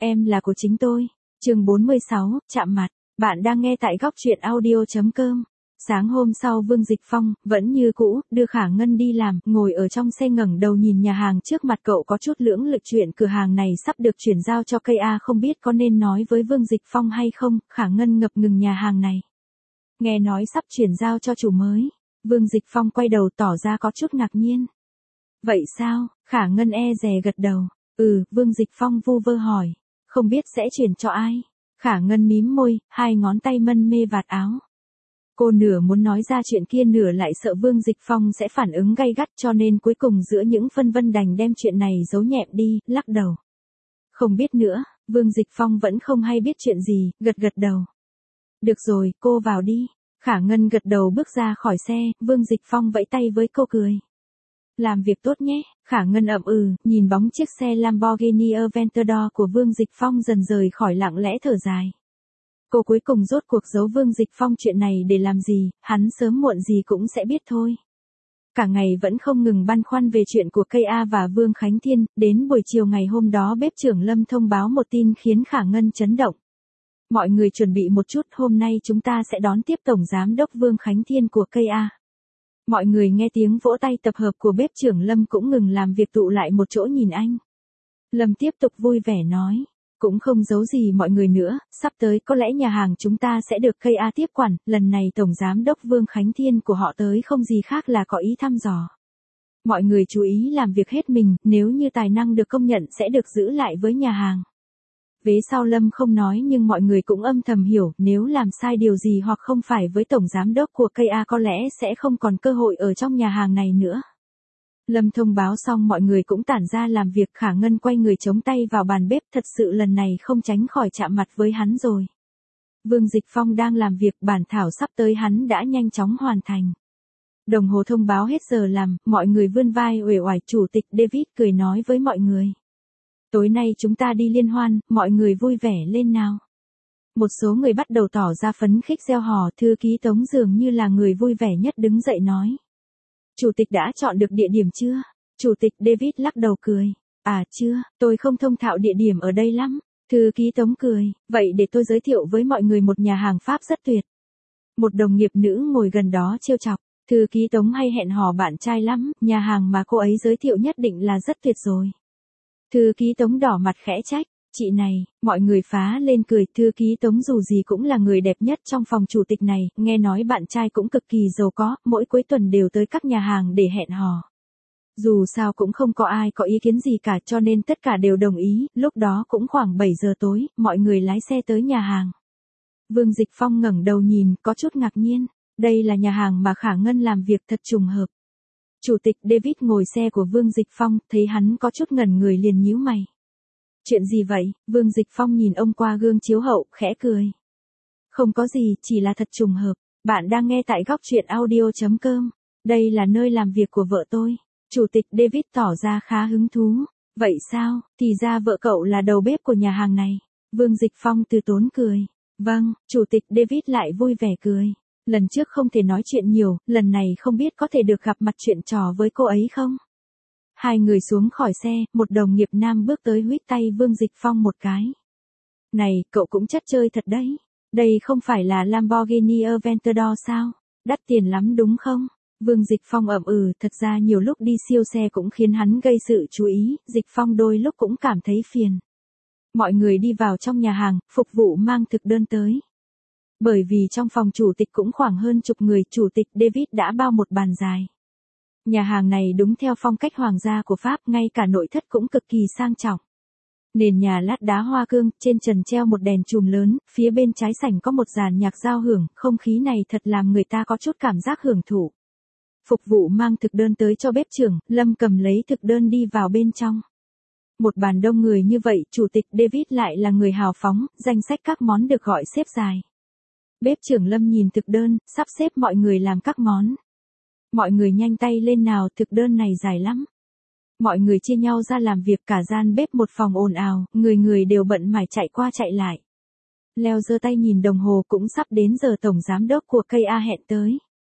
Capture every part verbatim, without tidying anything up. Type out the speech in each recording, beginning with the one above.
Em là của chính tôi. Chương bốn mươi sáu, chạm mặt. Bạn đang nghe tại góc truyện audio chấm com. Sáng hôm sau Vương Dịch Phong, vẫn như cũ, đưa Khả Ngân đi làm, ngồi ở trong xe ngẩng đầu nhìn nhà hàng trước mặt cậu có chút lưỡng lự chuyện cửa hàng này sắp được chuyển giao cho cây A không biết có nên nói với Vương Dịch Phong hay không, Khả Ngân ngập ngừng nhà hàng này. Nghe nói sắp chuyển giao cho chủ mới, Vương Dịch Phong quay đầu tỏ ra có chút ngạc nhiên. Vậy sao, Khả Ngân e dè gật đầu, ừ, Vương Dịch Phong vu vơ hỏi, không biết sẽ chuyển cho ai. Khả Ngân mím môi, hai ngón tay mân mê vạt áo. Cô nửa muốn nói ra chuyện kia nửa lại sợ Vương Dịch Phong sẽ phản ứng gay gắt cho nên cuối cùng giữa những phân vân đành đem chuyện này giấu nhẹm đi, lắc đầu. Không biết nữa, Vương Dịch Phong vẫn không hay biết chuyện gì, gật gật đầu. Được rồi, cô vào đi. Khả Ngân gật đầu bước ra khỏi xe, Vương Dịch Phong vẫy tay với cô cười. Làm việc tốt nhé, Khả Ngân ậm ừ, nhìn bóng chiếc xe Lamborghini Aventador của Vương Dịch Phong dần rời khỏi lặng lẽ thở dài. Cô cuối cùng rốt cuộc giấu Vương Dịch Phong chuyện này để làm gì, hắn sớm muộn gì cũng sẽ biết thôi. Cả ngày vẫn không ngừng băn khoăn về chuyện của cây A và Vương Khánh Thiên, đến buổi chiều ngày hôm đó bếp trưởng Lâm thông báo một tin khiến Khả Ngân chấn động. Mọi người chuẩn bị một chút, hôm nay chúng ta sẽ đón tiếp Tổng Giám đốc Vương Khánh Thiên của cây A. Mọi người nghe tiếng vỗ tay tập hợp của bếp trưởng Lâm cũng ngừng làm việc tụ lại một chỗ nhìn anh. Lâm tiếp tục vui vẻ nói, cũng không giấu gì mọi người nữa, sắp tới có lẽ nhà hàng chúng ta sẽ được cây A tiếp quản, lần này Tổng Giám đốc Vương Khánh Thiên của họ tới không gì khác là có ý thăm dò. Mọi người chú ý làm việc hết mình, nếu như tài năng được công nhận sẽ được giữ lại với nhà hàng. Vế sau Lâm không nói nhưng mọi người cũng âm thầm hiểu, nếu làm sai điều gì hoặc không phải với Tổng Giám đốc của cây A có lẽ sẽ không còn cơ hội ở trong nhà hàng này nữa. Lâm thông báo xong mọi người cũng tản ra làm việc, Khả Ngân quay người chống tay vào bàn bếp, thật sự lần này không tránh khỏi chạm mặt với hắn rồi. Vương Dịch Phong đang làm việc, bản thảo sắp tới hắn đã nhanh chóng hoàn thành. Đồng hồ thông báo hết giờ làm, mọi người vươn vai uể oải, Chủ tịch David cười nói với mọi người. Tối nay chúng ta đi liên hoan, mọi người vui vẻ lên nào. Một số người bắt đầu tỏ ra phấn khích reo hò, thư ký Tống dường như là người vui vẻ nhất đứng dậy nói. Chủ tịch đã chọn được địa điểm chưa? Chủ tịch David lắc đầu cười. À chưa, tôi không thông thạo địa điểm ở đây lắm. Thư ký Tống cười, vậy để tôi giới thiệu với mọi người một nhà hàng Pháp rất tuyệt. Một đồng nghiệp nữ ngồi gần đó trêu chọc. Thư ký Tống hay hẹn hò bạn trai lắm, nhà hàng mà cô ấy giới thiệu nhất định là rất tuyệt rồi. Thư ký Tống đỏ mặt khẽ trách, chị này, mọi người phá lên cười, thư ký Tống dù gì cũng là người đẹp nhất trong phòng chủ tịch này, nghe nói bạn trai cũng cực kỳ giàu có, mỗi cuối tuần đều tới các nhà hàng để hẹn hò. Dù sao cũng không có ai có ý kiến gì cả cho nên tất cả đều đồng ý, lúc đó cũng khoảng bảy giờ tối, mọi người lái xe tới nhà hàng. Vương Dịch Phong ngẩng đầu nhìn, có chút ngạc nhiên, đây là nhà hàng mà Khả Ngân làm việc, thật trùng hợp. Chủ tịch David ngồi xe của Vương Dịch Phong, thấy hắn có chút ngẩn người liền nhíu mày. Chuyện gì vậy? Vương Dịch Phong nhìn ông qua gương chiếu hậu, khẽ cười. Không có gì, chỉ là thật trùng hợp. Bạn đang nghe tại góc truyện audio chấm com. Đây là nơi làm việc của vợ tôi. Chủ tịch David tỏ ra khá hứng thú. Vậy sao, thì ra vợ cậu là đầu bếp của nhà hàng này. Vương Dịch Phong từ tốn cười. Vâng, Chủ tịch David lại vui vẻ cười. Lần trước không thể nói chuyện nhiều, lần này không biết có thể được gặp mặt chuyện trò với cô ấy không? Hai người xuống khỏi xe, một đồng nghiệp nam bước tới huýt tay Vương Dịch Phong một cái. Này, cậu cũng chất chơi thật đấy. Đây không phải là Lamborghini Aventador sao? Đắt tiền lắm đúng không? Vương Dịch Phong ậm ừ, thật ra nhiều lúc đi siêu xe cũng khiến hắn gây sự chú ý, Dịch Phong đôi lúc cũng cảm thấy phiền. Mọi người đi vào trong nhà hàng, phục vụ mang thực đơn tới. Bởi vì trong phòng chủ tịch cũng khoảng hơn chục người, Chủ tịch David đã bao một bàn dài. Nhà hàng này đúng theo phong cách hoàng gia của Pháp, ngay cả nội thất cũng cực kỳ sang trọng. Nền nhà lát đá hoa cương, trên trần treo một đèn chùm lớn, phía bên trái sảnh có một dàn nhạc giao hưởng, không khí này thật làm người ta có chút cảm giác hưởng thụ. Phục vụ mang thực đơn tới cho bếp trưởng, Lâm cầm lấy thực đơn đi vào bên trong. Một bàn đông người như vậy, Chủ tịch David lại là người hào phóng, danh sách các món được gọi xếp dài. Bếp trưởng Lâm nhìn thực đơn, sắp xếp mọi người làm các món. Mọi người nhanh tay lên nào, thực đơn này dài lắm. Mọi người chia nhau ra làm việc, cả gian bếp một phòng ồn ào, người người đều bận mải chạy qua chạy lại. Leo giơ tay nhìn đồng hồ, cũng sắp đến giờ Tổng Giám đốc của cây A hẹn tới.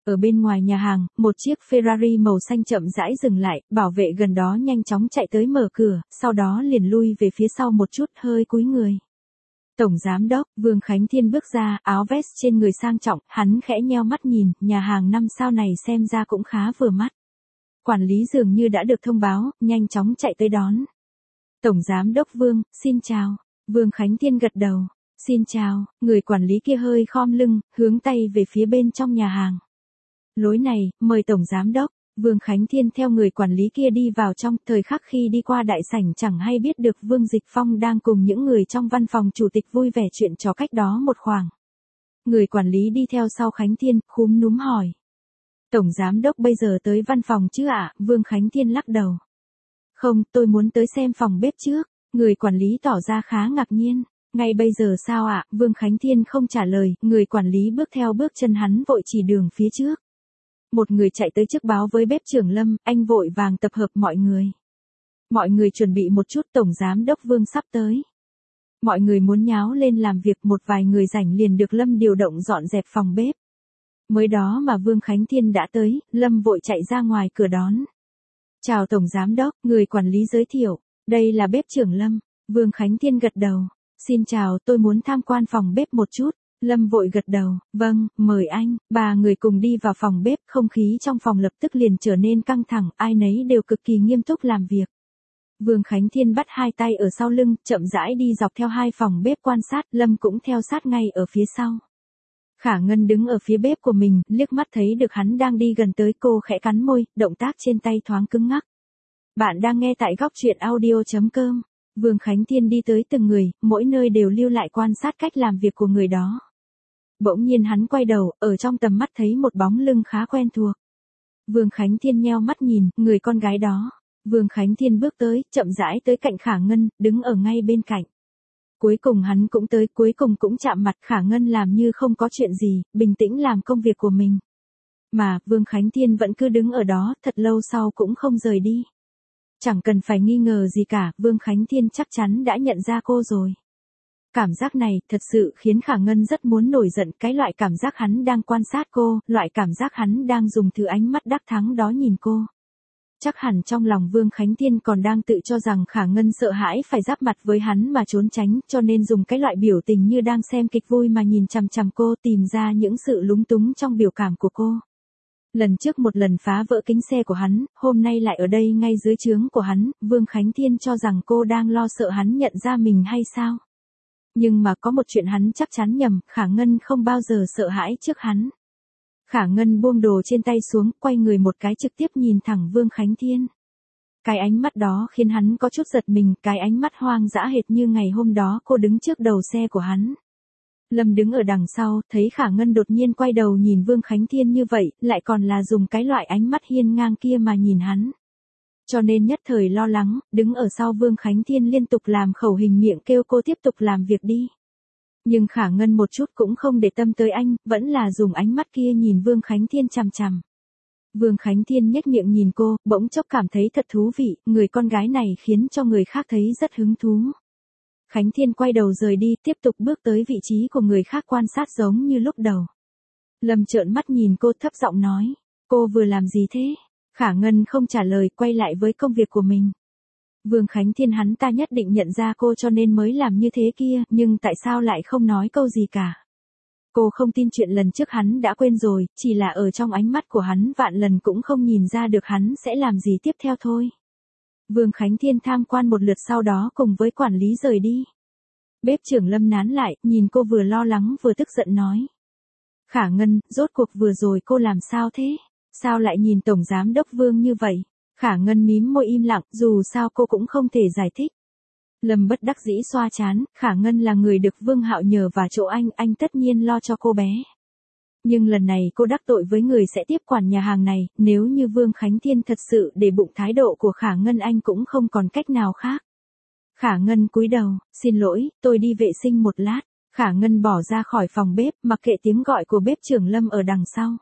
Ở bên ngoài nhà hàng, một chiếc Ferrari màu xanh chậm rãi dừng lại, bảo vệ gần đó nhanh chóng chạy tới mở cửa, sau đó liền lui về phía sau một chút hơi cúi người. Tổng Giám đốc, Vương Khánh Thiên bước ra, áo vest trên người sang trọng, hắn khẽ nheo mắt nhìn, nhà hàng năm sao này xem ra cũng khá vừa mắt. Quản lý dường như đã được thông báo, nhanh chóng chạy tới đón. Tổng Giám đốc Vương, xin chào. Vương Khánh Thiên gật đầu. Xin chào, người quản lý kia hơi khom lưng, hướng tay về phía bên trong nhà hàng. Lối này, mời Tổng Giám đốc. Vương Khánh Thiên theo người quản lý kia đi vào trong, thời khắc khi đi qua đại sảnh chẳng hay biết được Vương Dịch Phong đang cùng những người trong văn phòng chủ tịch vui vẻ chuyện trò cách đó một khoảng. Người quản lý đi theo sau Khánh Thiên, khúm núm hỏi. Tổng Giám đốc bây giờ tới văn phòng chứ ạ? Vương Khánh Thiên lắc đầu. Không, tôi muốn tới xem phòng bếp trước. Người quản lý tỏ ra khá ngạc nhiên. Ngay bây giờ sao ạ? Vương Khánh Thiên không trả lời, người quản lý bước theo bước chân hắn vội chỉ đường phía trước. Một người chạy tới trước báo với bếp trưởng Lâm, anh vội vàng tập hợp mọi người. Mọi người chuẩn bị một chút, Tổng Giám đốc Vương sắp tới. Mọi người muốn nháo lên làm việc, một vài người rảnh liền được Lâm điều động dọn dẹp phòng bếp. Mới đó mà Vương Khánh Thiên đã tới, Lâm vội chạy ra ngoài cửa đón. Chào Tổng Giám đốc, người quản lý giới thiệu, đây là bếp trưởng Lâm. Vương Khánh Thiên gật đầu. Xin chào, tôi muốn tham quan phòng bếp một chút. Lâm vội gật đầu, vâng, mời anh. Ba người cùng đi vào phòng bếp, không khí trong phòng lập tức liền trở nên căng thẳng, ai nấy đều cực kỳ nghiêm túc làm việc. Vương Khánh Thiên bắt hai tay ở sau lưng, chậm rãi đi dọc theo hai phòng bếp quan sát, Lâm cũng theo sát ngay ở phía sau. Khả Ngân đứng ở phía bếp của mình, liếc mắt thấy được hắn đang đi gần tới, cô khẽ cắn môi, động tác trên tay thoáng cứng ngắc. Bạn đang nghe tại góc truyện audio chấm com. Vương Khánh Thiên đi tới từng người, mỗi nơi đều lưu lại quan sát cách làm việc của người đó. Bỗng nhiên hắn quay đầu, ở trong tầm mắt thấy một bóng lưng khá quen thuộc. Vương Khánh Thiên nheo mắt nhìn, người con gái đó. Vương Khánh Thiên bước tới, chậm rãi tới cạnh Khả Ngân, đứng ở ngay bên cạnh. Cuối cùng hắn cũng tới, cuối cùng cũng chạm mặt. Khả Ngân làm như không có chuyện gì, bình tĩnh làm công việc của mình. Mà, Vương Khánh Thiên vẫn cứ đứng ở đó, thật lâu sau cũng không rời đi. Chẳng cần phải nghi ngờ gì cả, Vương Khánh Thiên chắc chắn đã nhận ra cô rồi. Cảm giác này, thật sự khiến Khả Ngân rất muốn nổi giận, cái loại cảm giác hắn đang quan sát cô, loại cảm giác hắn đang dùng thứ ánh mắt đắc thắng đó nhìn cô. Chắc hẳn trong lòng Vương Khánh Thiên còn đang tự cho rằng Khả Ngân sợ hãi phải giáp mặt với hắn mà trốn tránh, cho nên dùng cái loại biểu tình như đang xem kịch vui mà nhìn chằm chằm cô, tìm ra những sự lúng túng trong biểu cảm của cô. Lần trước một lần phá vỡ kính xe của hắn, hôm nay lại ở đây ngay dưới trướng của hắn, Vương Khánh Thiên cho rằng cô đang lo sợ hắn nhận ra mình hay sao? Nhưng mà có một chuyện hắn chắc chắn nhầm, Khả Ngân không bao giờ sợ hãi trước hắn. Khả Ngân buông đồ trên tay xuống, quay người một cái trực tiếp nhìn thẳng Vương Khánh Thiên. Cái ánh mắt đó khiến hắn có chút giật mình, cái ánh mắt hoang dã hệt như ngày hôm đó cô đứng trước đầu xe của hắn. Lâm đứng ở đằng sau, thấy Khả Ngân đột nhiên quay đầu nhìn Vương Khánh Thiên như vậy, lại còn là dùng cái loại ánh mắt hiên ngang kia mà nhìn hắn. Cho nên nhất thời lo lắng, đứng ở sau Vương Khánh Thiên liên tục làm khẩu hình miệng kêu cô tiếp tục làm việc đi. Nhưng Khả Ngân một chút cũng không để tâm tới anh, vẫn là dùng ánh mắt kia nhìn Vương Khánh Thiên chằm chằm. Vương Khánh Thiên nhếch miệng nhìn cô, bỗng chốc cảm thấy thật thú vị, người con gái này khiến cho người khác thấy rất hứng thú. Khánh Thiên quay đầu rời đi, tiếp tục bước tới vị trí của người khác quan sát giống như lúc đầu. Lâm trợn mắt nhìn cô thấp giọng nói, cô vừa làm gì thế? Khả Ngân không trả lời, quay lại với công việc của mình. Vương Khánh Thiên hắn ta nhất định nhận ra cô cho nên mới làm như thế kia, nhưng tại sao lại không nói câu gì cả? Cô không tin chuyện lần trước hắn đã quên rồi, chỉ là ở trong ánh mắt của hắn vạn lần cũng không nhìn ra được hắn sẽ làm gì tiếp theo thôi. Vương Khánh Thiên tham quan một lượt sau đó cùng với quản lý rời đi. Bếp trưởng Lâm nán lại, nhìn cô vừa lo lắng vừa tức giận nói. Khả Ngân, rốt cuộc vừa rồi cô làm sao thế? Sao lại nhìn Tổng Giám đốc Vương như vậy? Khả Ngân mím môi im lặng, dù sao cô cũng không thể giải thích. Lâm bất đắc dĩ xoa chán, Khả Ngân là người được Vương Hạo nhờ vào chỗ anh, anh tất nhiên lo cho cô bé. Nhưng lần này cô đắc tội với người sẽ tiếp quản nhà hàng này, nếu như Vương Khánh Thiên thật sự để bụng thái độ của Khả Ngân anh cũng không còn cách nào khác. Khả Ngân cúi đầu, xin lỗi, tôi đi vệ sinh một lát. Khả Ngân bỏ ra khỏi phòng bếp, mặc kệ tiếng gọi của bếp trưởng Lâm ở đằng sau.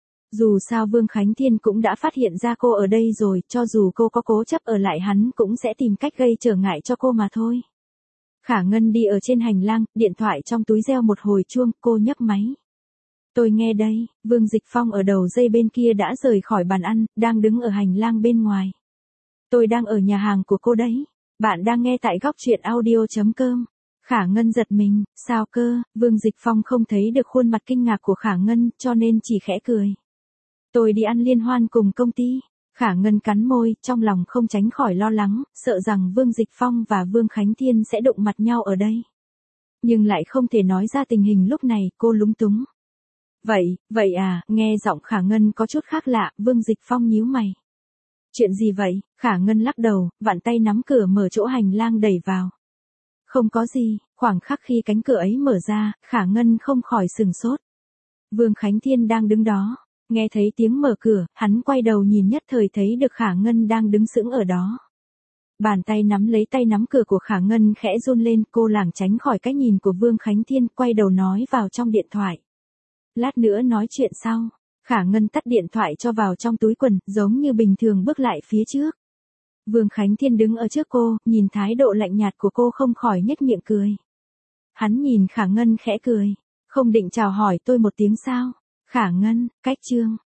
Dù sao Vương Khánh Thiên cũng đã phát hiện ra cô ở đây rồi, cho dù cô có cố chấp ở lại hắn cũng sẽ tìm cách gây trở ngại cho cô mà thôi. Khả Ngân đi ở trên hành lang, điện thoại trong túi reo một hồi chuông, cô nhấc máy. Tôi nghe đây, Vương Dịch Phong ở đầu dây bên kia đã rời khỏi bàn ăn, đang đứng ở hành lang bên ngoài. Tôi đang ở nhà hàng của cô đấy. Bạn đang nghe tại góc chuyện audio.com. Khả Ngân giật mình, sao cơ, Vương Dịch Phong không thấy được khuôn mặt kinh ngạc của Khả Ngân cho nên chỉ khẽ cười. Tôi đi ăn liên hoan cùng công ty. Khả Ngân cắn môi, trong lòng không tránh khỏi lo lắng, sợ rằng Vương Dịch Phong và Vương Khánh Thiên sẽ đụng mặt nhau ở đây. Nhưng lại không thể nói ra tình hình lúc này, cô lúng túng. Vậy, vậy à, nghe giọng Khả Ngân có chút khác lạ, Vương Dịch Phong nhíu mày. Chuyện gì vậy? Khả Ngân lắc đầu, vặn tay nắm cửa mở chỗ hành lang đẩy vào. Không có gì, khoảng khắc khi cánh cửa ấy mở ra, Khả Ngân không khỏi sừng sốt. Vương Khánh Thiên đang đứng đó, nghe thấy tiếng mở cửa, hắn quay đầu nhìn nhất thời thấy được Khả Ngân đang đứng sững ở đó. Bàn tay nắm lấy tay nắm cửa của Khả Ngân khẽ run lên, cô lảng tránh khỏi cái nhìn của Vương Khánh Thiên, quay đầu nói vào trong điện thoại. Lát nữa nói chuyện sau. Khả Ngân tắt điện thoại cho vào trong túi quần, giống như bình thường bước lại phía trước. Vương Khánh Thiên đứng ở trước cô, nhìn thái độ lạnh nhạt của cô không khỏi nhếch miệng cười. Hắn nhìn Khả Ngân khẽ cười. Không định chào hỏi tôi một tiếng sao? Khả Ngân, cách chương.